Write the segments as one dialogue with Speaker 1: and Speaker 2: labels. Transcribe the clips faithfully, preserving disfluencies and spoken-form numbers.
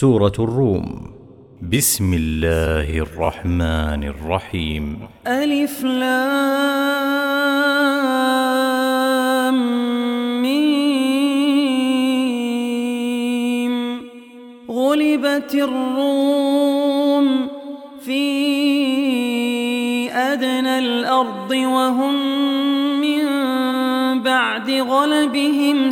Speaker 1: سورة الروم. بسم الله الرحمن الرحيم.
Speaker 2: ألف لام ميم. غلبت الروم في أدنى الأرض وهم من بعد غلبهم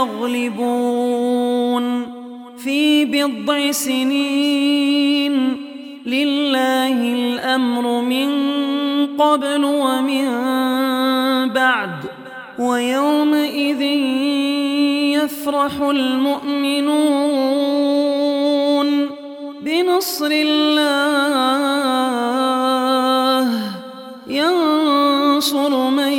Speaker 2: سيغلبون في بضع سنين. لله الأمر من قبل ومن بعد ويومئذ يفرح المؤمنون بنصر الله ينصر من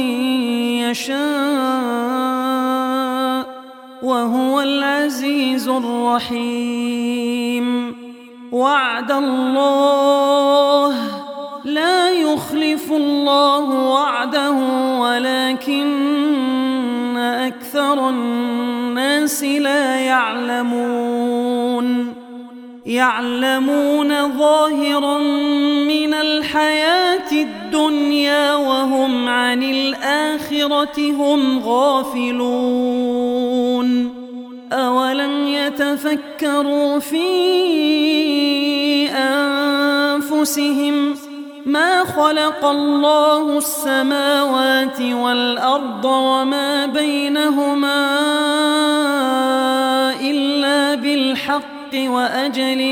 Speaker 2: يشاء وهو العزيز الرحيم. وعد الله لا يخلف الله وعده ولكن أكثر الناس لا يعلمون. يعلمون ظاهرا من الحياة الدنيا وهم عن الآخرة هم غافلون. أولم يتفكروا في أنفسهم ما خلق الله السماوات والأرض وما بينهما إلا بالحق وأجل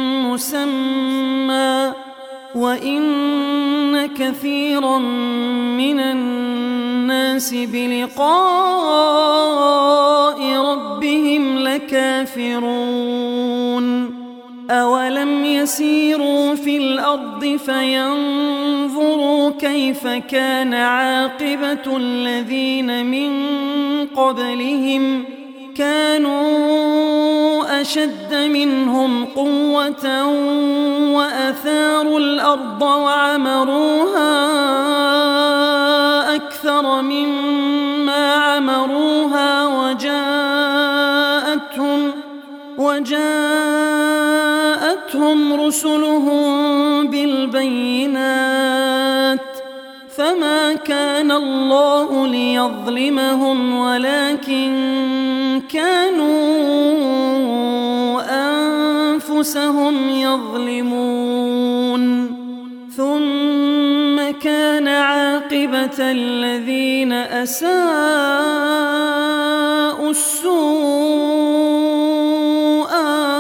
Speaker 2: مسمى وإن كثيرا من الناس بلقاء ربهم لكافرون. أولم يسيروا في الأرض فينظروا كيف كان عاقبة الذين من قبلهم كانوا أشد منهم قوة وأثاروا الأرض وعمروها أكثر مما عمروها وجاءتهم وجاءتهم رسلهم بالبينات فما كان الله ليظلمهم ولكن كانوا أنفسهم يظلمون. ثم كان عاقبة الذين أساءوا السوء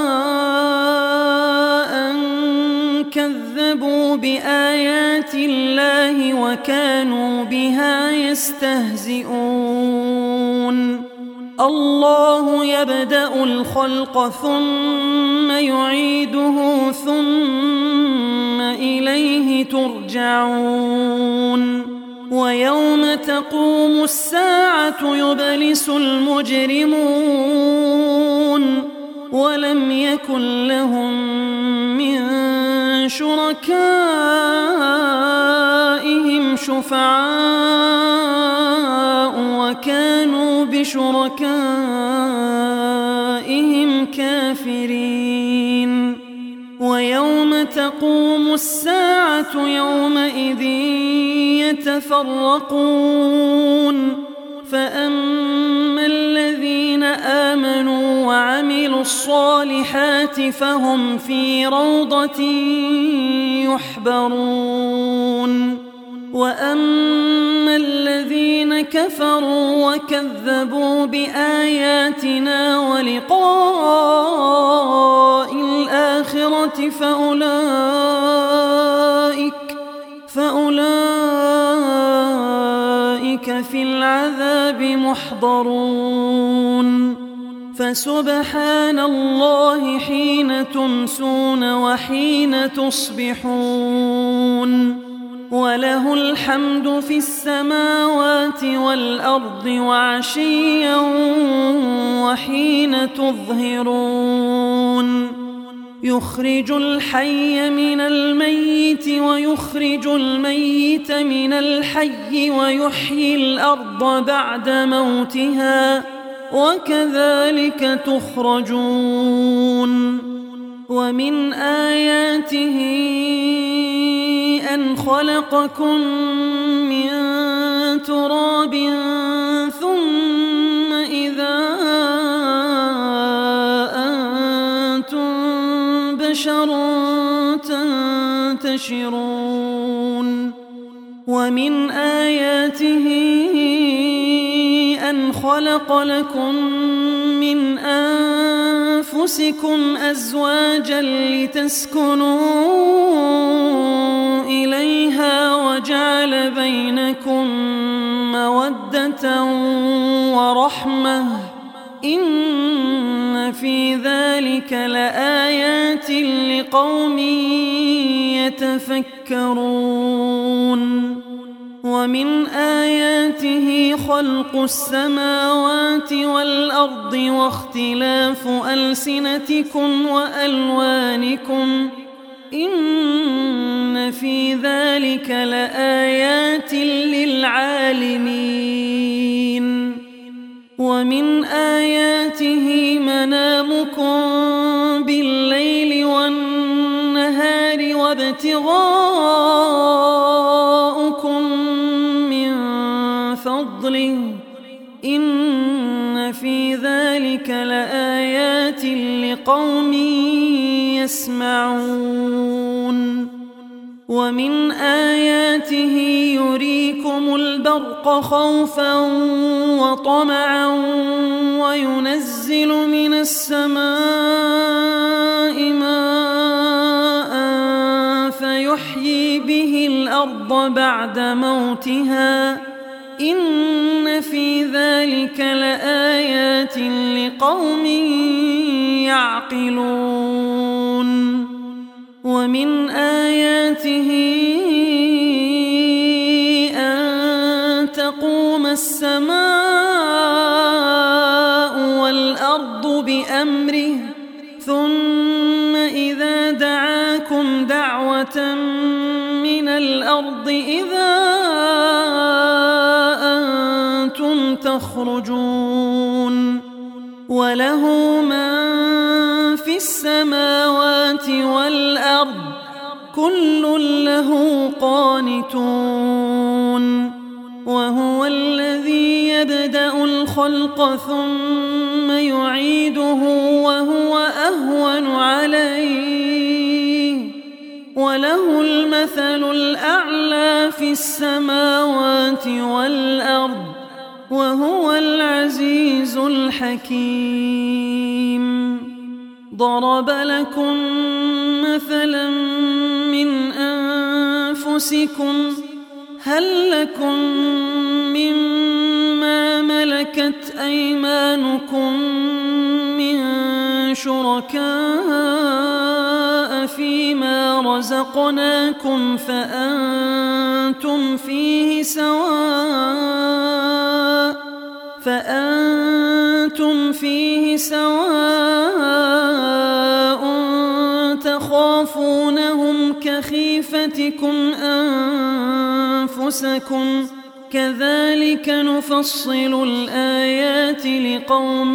Speaker 2: أن كذبوا بآيات الله وكانوا بها يستهزئون. الله يبدأ الخلق ثم يعيده ثم إليه ترجعون. ويوم تقوم الساعة يبلس المجرمون ولم يكن لهم من شركائهم شفعاء وكانوا بشركائهم كافرين. ويوم تقوم الساعة يومئذ يتفرقون فأما الذين آمنوا وعملوا الصالحات فهم في روضة يحبرون. وأما الذين كفروا وكذبوا بآياتنا ولقاء الآخرة فأولئك فأولئك في العذاب محضرون. فسبحان الله حين تمسون وحين تصبحون وله الحمد في السماوات والأرض وعشيا وحين تظهرون. يخرج الحي من الميت ويخرج الميت من الحي ويحيي الأرض بعد موتها وكذلك تخرجون. ومن آياته أن خلقكم من تراب ثم إذا أنتم بشر تنتشرون ومن آياته أن خلق لكم من أنفسكم أزواجا لتسكنوا إليها وجعل بينكم مودة ورحمة إن في ذلك لآيات لقوم يتفكرون ومن آياته خلق السماوات والأرض واختلاف ألسنتكم وألوانكم إن في ذلك لآيات للعالمين ومن آياته منامكم بالليل والنهار وابتغاؤكم من فضله إن في ذلك لآيات لقوم يسمعون ومن آياته يريكم البرق خوفا وطمعا وينزل من السماء ماء فيحيي به الأرض بعد موتها إن في ذلك لآيات لقوم يعقلون ومن آياته أن تقوم السماء والأرض بأمره ثم إذا دعاكم دعوة من الأرض إذا أنتم تخرجون وله من في السماوات والأرض كل له قانتون وهو الذي يبدأ الخلق ثم يعيده وهو أهون عليه وله المثل الأعلى في السماوات والأرض وهو العزيز الحكيم ضرب لكم مثلا من أنفسكم هل لكم مما ملكت أيمانكم من شركاء فيما رزقناكم فأنتم فيه سواء فأنتم فيه سواء تخافونهم كخيفتكم أنفسكم كذلك نفصل الآيات لقوم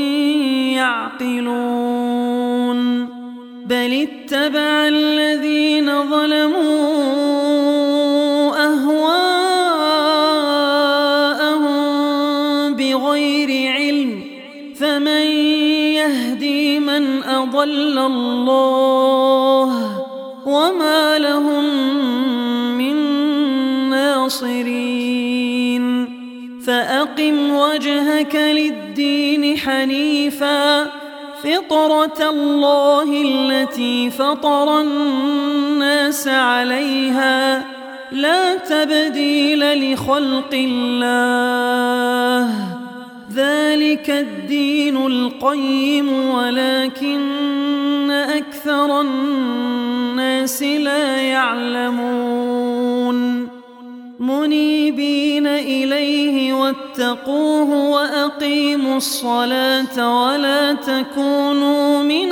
Speaker 2: يعقلون بل اتبع الذين ظلموا أهواءهم بغير علم فمن يهدي من أضل الله وما لهم من ناصرين فأقم وجهك للدين حنيفا فطرة الله التي فطر الناس عليها لا تبديل لخلق الله ذلك الدين القيم ولكن أكثر الناس لا يعلمون منيبين إليه واتقوه وأقيموا الصلاة ولا تكونوا من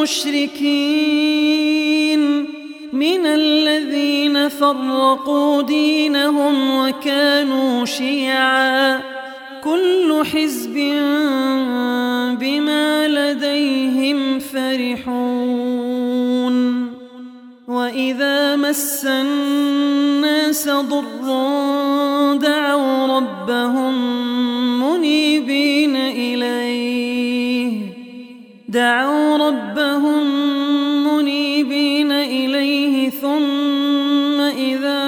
Speaker 2: المشركين من الذين فرقوا دينهم وكانوا شيعا كل حزب بما لديهم فرحون. وإذا مس الناس ضر دعوا ربهم منيبين إليه دعوا ربهم منيبين إليه ثم إذا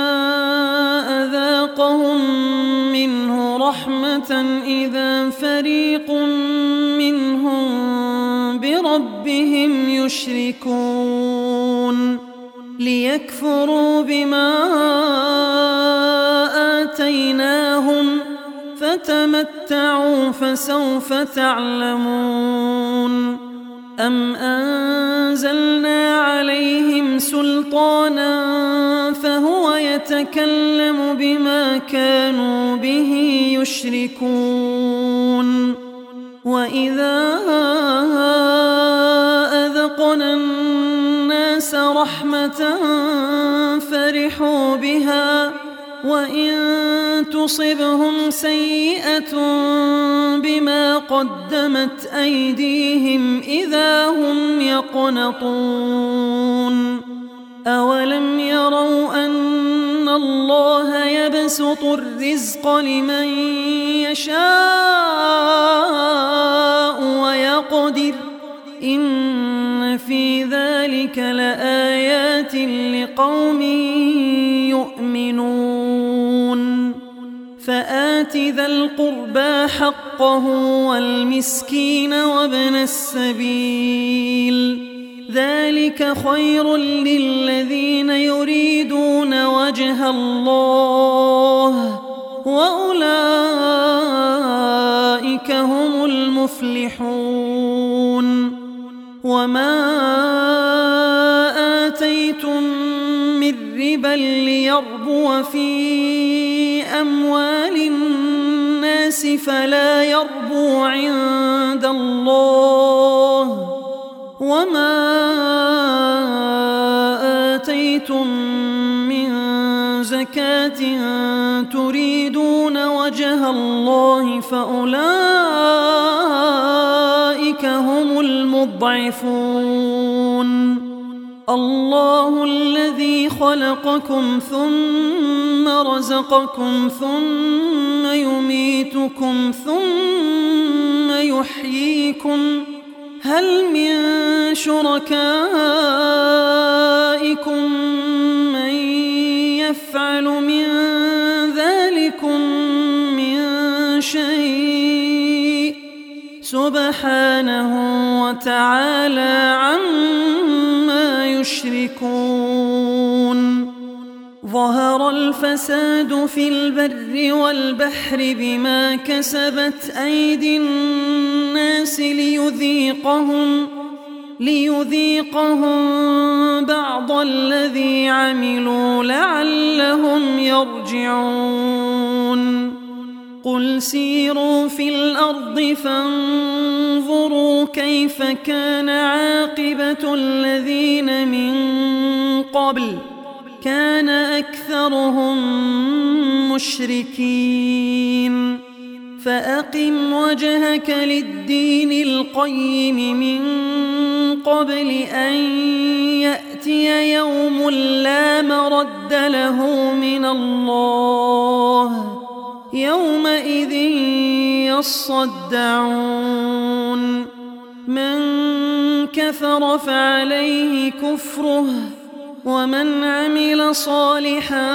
Speaker 2: أذاقهم منه رحمة إذا فريق منهم بربهم يشركون ليكفروا بما آتيناهم فتمتعوا فسوف تعلمون أم أنزلنا عليهم سلطانا فهو يتكلم بما كانوا به يشركون وإذا أذقنا الناس رحمة فرحوا بها وإن تصبهم سيئة بما قدمت أيديهم إذا هم يقنطون أولم يروا أن الله يبسط الرزق لمن يشاء ويقدر إن في ذلك لآيات لقوم يؤمنون فآت ذا القربى حقه والمسكين وابن السبيل ذلك خير للذين يريدون وجه الله وأولئك هم المفلحون وما آتيتم من ربا ليربو في أموال الناس فلا يربو عند الله وما آتيتم من زكاة تريدون وجه الله فأولئك هم المضعفون الله الذي خلقكم ثم رزقكم ثم يميتكم ثم يحييكم هل من شركائكم من يفعل من ذلكم من شيء سبحانه وتعالى عما يشركون ظهر الفساد في البر والبحر بما كسبت أيدي الناس ليذيقهم ليذيقهم بعض الذي عملوا لعلهم يرجعون قل سيروا في الأرض فانظروا كيف كان عاقبة الذين من قبل كان أكثرهم مشركين فأقم وجهك للدين القيم من قبل أن يأتي يوم لا مرد له من الله يومئذ يصدعون من كفر فعليه كفره ومن عمل صالحا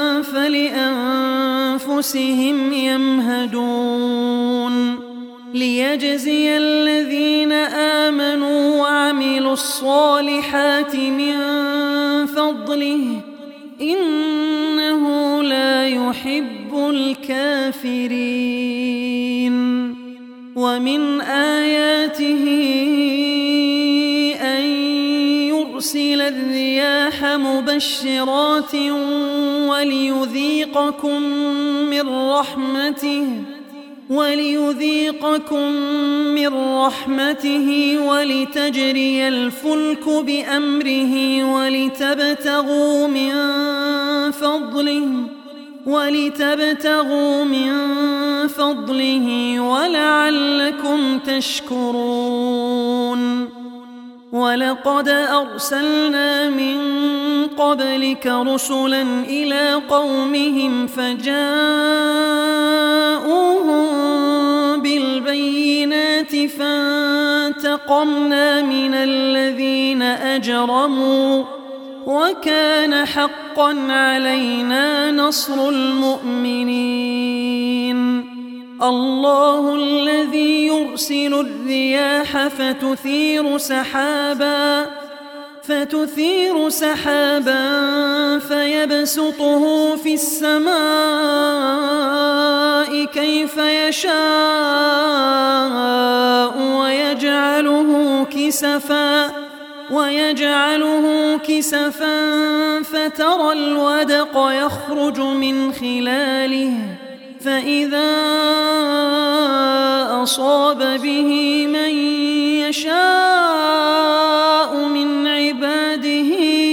Speaker 2: فلأنفسهم يمهدون ليجزي الذين آمنوا وعملوا الصالحات من فضله إنه لا يحب الكافرين ومن آياته أن يرسل الرياح مبشرات وليذيقكم من رحمته وليذيقكم من رحمته ولتجري الفلك بأمره ولتبتغوا من فضله ولتبتغوا من فضله ولعلكم تشكرون ولقد أرسلنا من قبلك رسلا إلى قومهم فجاءوهم بالبينات فانتقمنا من الذين أجرموا وكان حقا علينا نصر المؤمنين. الله الذي يرسل الرياح فتثير سحابا فتثير سحابا فيبسطه في السماء كيف يشاء ويجعله كسفا ويجعله كسفا فترى الودق يخرج من خلاله فإذا أصاب به من يشاء من عباده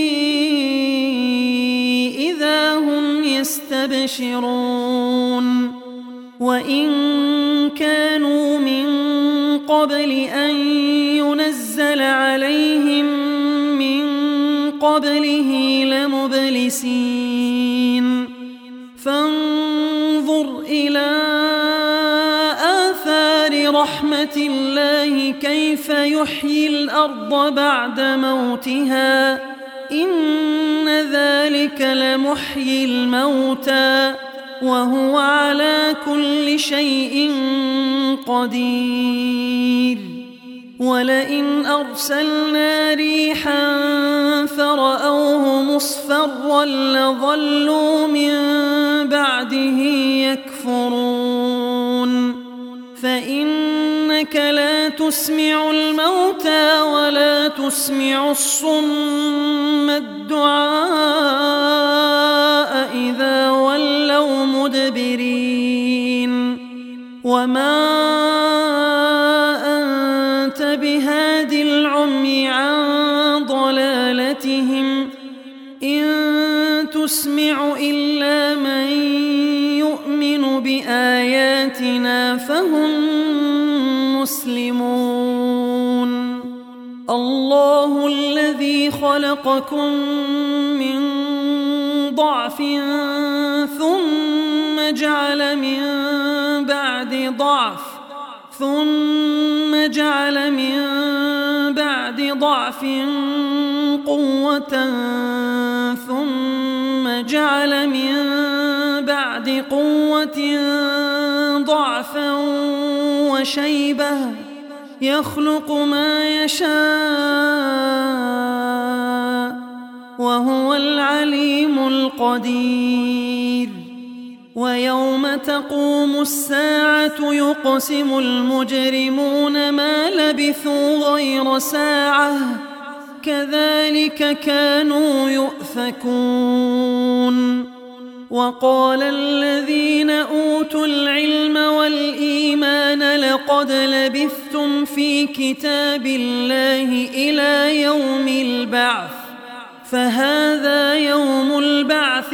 Speaker 2: إذا هم يستبشرون. وإن كانوا من قبل أن ينزل عليهم من قبله لمبلسين. فانظر إلى آثار رحمة الله كيف يحيي الأرض بعد موتها إن ذلك لمحيي الموتى وهو على كل شيء قدير. ولئن أرسلنا ريحا فرأوه مصفرا لظلوا من بعده يكفرون. فإنك لا تسمع الموتى ولا تسمع الصم الدعاء إذا ولوا مدبرين. وما أنت بهاد العمي عن ضلالتهم إن تسمع إلا من يؤمن بآياتنا فهم مسلمون. الله الذي خلقكم من ضعف ثم جعل من بعد ضعف ثم جعل من بعد ضعف قوة ثم جعل من بعد قوة ضعفا وشيبة يخلق ما يشاء وهو العليم القدير. ويوم تقوم الساعة يقسم المجرمون ما لبثوا غير ساعة كذلك كانوا يؤفكون. وقال الذين أوتوا العلم والإيمان لقد لبثتم في كتاب الله إلى يوم البعث فهذا يوم البعث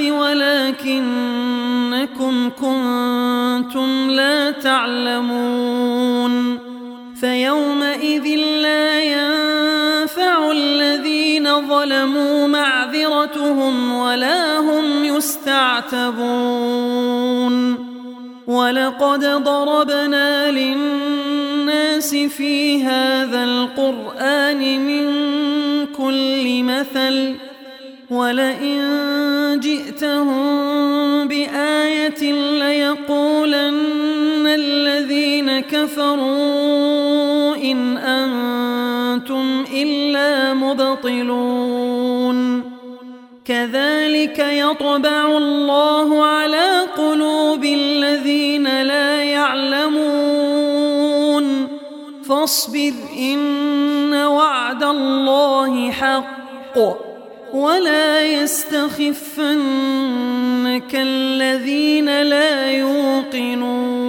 Speaker 2: ولكنكم كنتم لا تعلمون. فيومئذ لا ينفع الذين ظلموا معذرتهم ولا هم يستعتبون. ولقد ضربنا للناس في هذا القرآن من كل مثل ولئن جئتهم بآية ليقولن الذين كفروا إن أنتم إلا مبطلون. كذلك يطبع الله على قلوب الذين لا يعلمون. فاصبر إن وعد الله حق ولا يستخفنك الذين لا يوقنون.